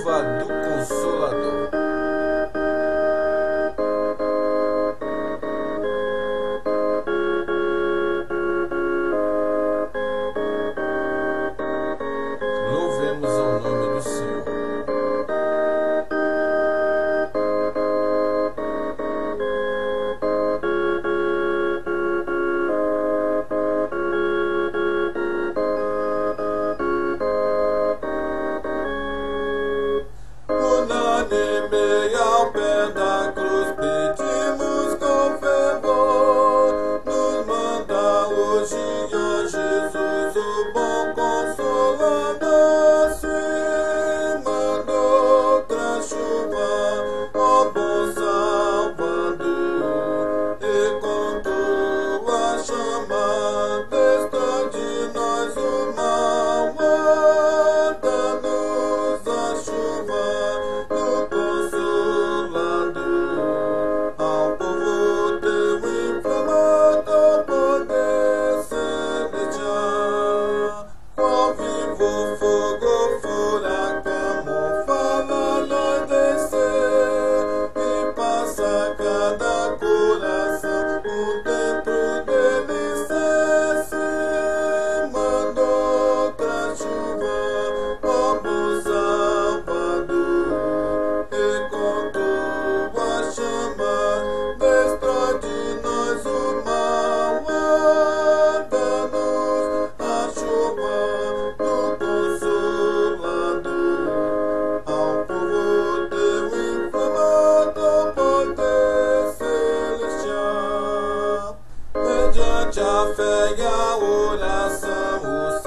chuva do Consolador. Louvemos ao nome do Senhor. Unânime ao pé da cruz pedimos com fervor, nos manda hoje, ó Jesus, o bom Consolador. Se mandou traz chuva, ó bom Salvador, e com tua chama desta de nós o mal, manda-nos a chuva do Consolador, ao povo teu inflamado poder celestial, qual vivo fogo furacão fala anoitecer, e passa cada coração por dentro dele se mandou traz chuva, ó bom Salvador, e com tua chama destrói de nós o mal, manda-nos a chuva do Consolador, ao povo teu inflamado poder celestial. Mediante a fé e a oração, o